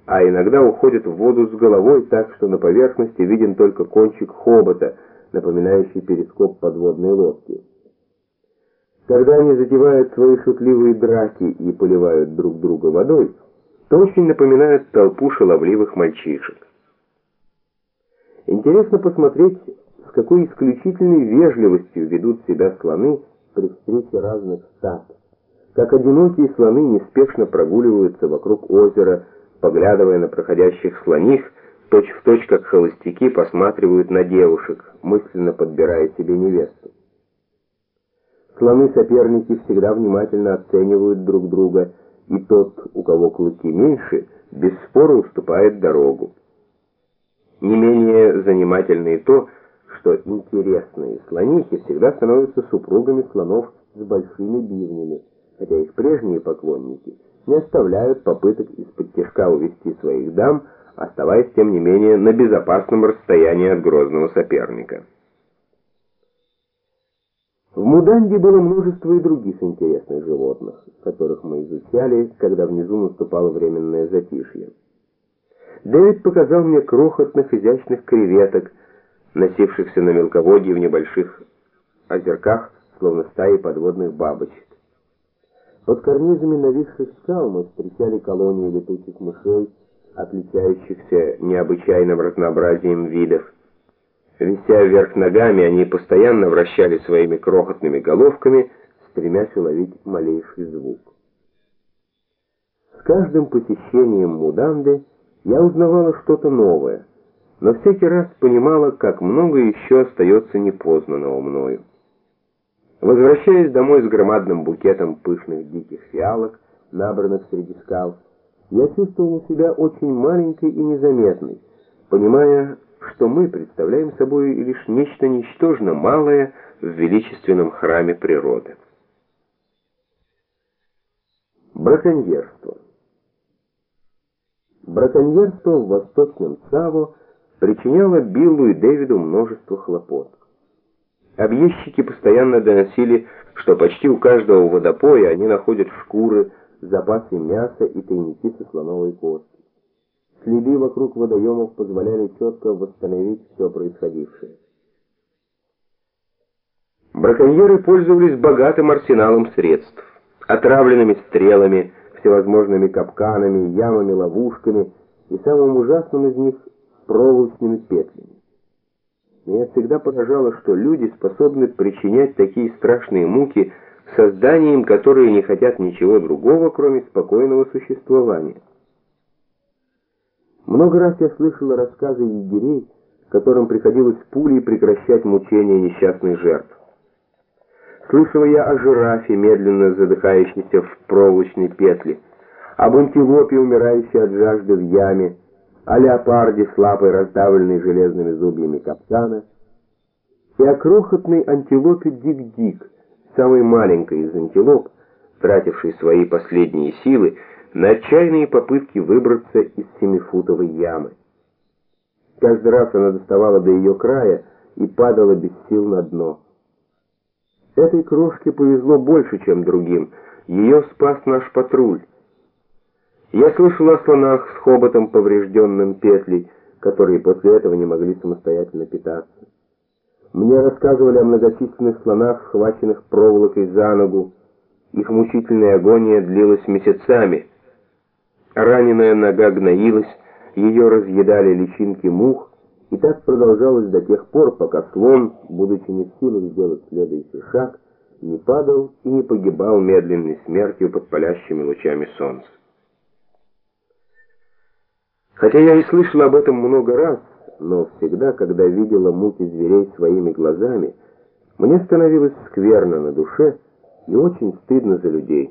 а иногда уходят в воду с головой так, что на поверхности виден только кончик хобота, напоминающий перископ подводной лодки. Когда они затевают свои шутливые драки и поливают друг друга водой, то очень напоминают толпу шаловливых мальчишек. Интересно посмотреть, с какой исключительной вежливостью ведут себя слоны при встрече разных стад, как одинокие слоны неспешно прогуливаются вокруг озера, поглядывая на проходящих слоних, точь-в-точь, как холостяки посматривают на девушек, мысленно подбирая себе невесту. Слоны-соперники всегда внимательно оценивают друг друга, и тот, у кого клыки меньше, без спора уступает дорогу. Не менее занимательно и то, что интересные слонихи всегда становятся супругами слонов с большими бивнями, хотя их прежние поклонники не оставляют попыток из-под увести своих дам, оставаясь тем не менее на безопасном расстоянии от грозного соперника. В Муданде было множество и других интересных животных, которых мы изучали, когда внизу наступало временное затишье. Дэвид показал мне крохотных изящных креветок, носившихся на мелководье в небольших озерках, словно стаи подводных бабочек. Под карнизами нависших скал мы встречали колонии летучих мышей, отличающихся необычайным разнообразием видов. Вися вверх ногами, они постоянно вращали своими крохотными головками, стремясь уловить малейший звук. С каждым посещением Муданды я узнавала что-то новое, но всякий раз понимала, как много еще остается непознанного мною. Возвращаясь домой с громадным букетом пышных диких фиалок, набранных среди скал, я чувствовала себя очень маленькой и незаметной, понимая, что мы представляем собой лишь нечто ничтожно малое в величественном храме природы. Браконьерство. Браконьерство в Восточном Цаво причиняло Биллу и Дэвиду множество хлопот. Объездчики постоянно доносили, что почти у каждого водопоя они находят шкуры, запасы мяса и тайники со слоновой кости. Следы вокруг водоемов позволяли четко восстановить все происходившее. Браконьеры пользовались богатым арсеналом средств: отравленными стрелами, всевозможными капканами, ямами-ловушками и самым ужасным из них — проволочными петлями. Меня всегда поражало, что люди способны причинять такие страшные муки созданиям, которые не хотят ничего другого, кроме спокойного существования. Много раз я слышала рассказы егерей, которым приходилось пулей прекращать мучения несчастных жертв. Слышала я о жирафе, медленно задыхающейся в проволочной петле, об антилопе, умирающей от жажды в яме, о леопарде с лапой, раздавленной железными зубьями капкана, и о крохотной антилопе Дик-Дик, самой маленькой из антилоп, тратившей свои последние силы на отчаянные попытки выбраться из 7-футовой ямы. Каждый раз она доставала до ее края и падала без сил на дно. Этой крошке повезло больше, чем другим. Ее спас наш патруль. Я слышал о слонах с хоботом, поврежденным петлей, которые после этого не могли самостоятельно питаться. Мне рассказывали о многочисленных слонах, схваченных проволокой за ногу. Их мучительная агония длилась месяцами. Раненая нога гноилась, ее разъедали личинки мух, и так продолжалось до тех пор, пока слон, будучи не в силах сделать следующий шаг, не падал и не погибал медленной смертью под палящими лучами солнца. Хотя я и слышал об этом много раз, но всегда, когда видела муки зверей своими глазами, мне становилось скверно на душе и очень стыдно за людей.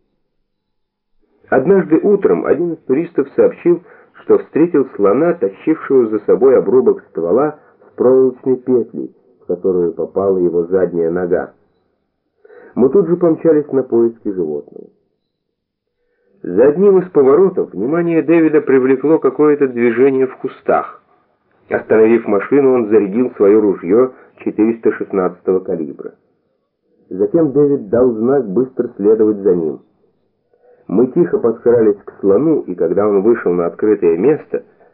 Однажды утром один из туристов сообщил, что встретил слона, тащившего за собой обрубок ствола с проволочной петлей, в которую попала его задняя нога. Мы тут же помчались на поиски животного. За одним из поворотов внимание Дэвида привлекло какое-то движение в кустах. Остановив машину, он зарядил свое ружье 416-го калибра. Затем Дэвид дал знак быстро следовать за ним. Мы тихо подкрались к слону, и когда он вышел на открытое место,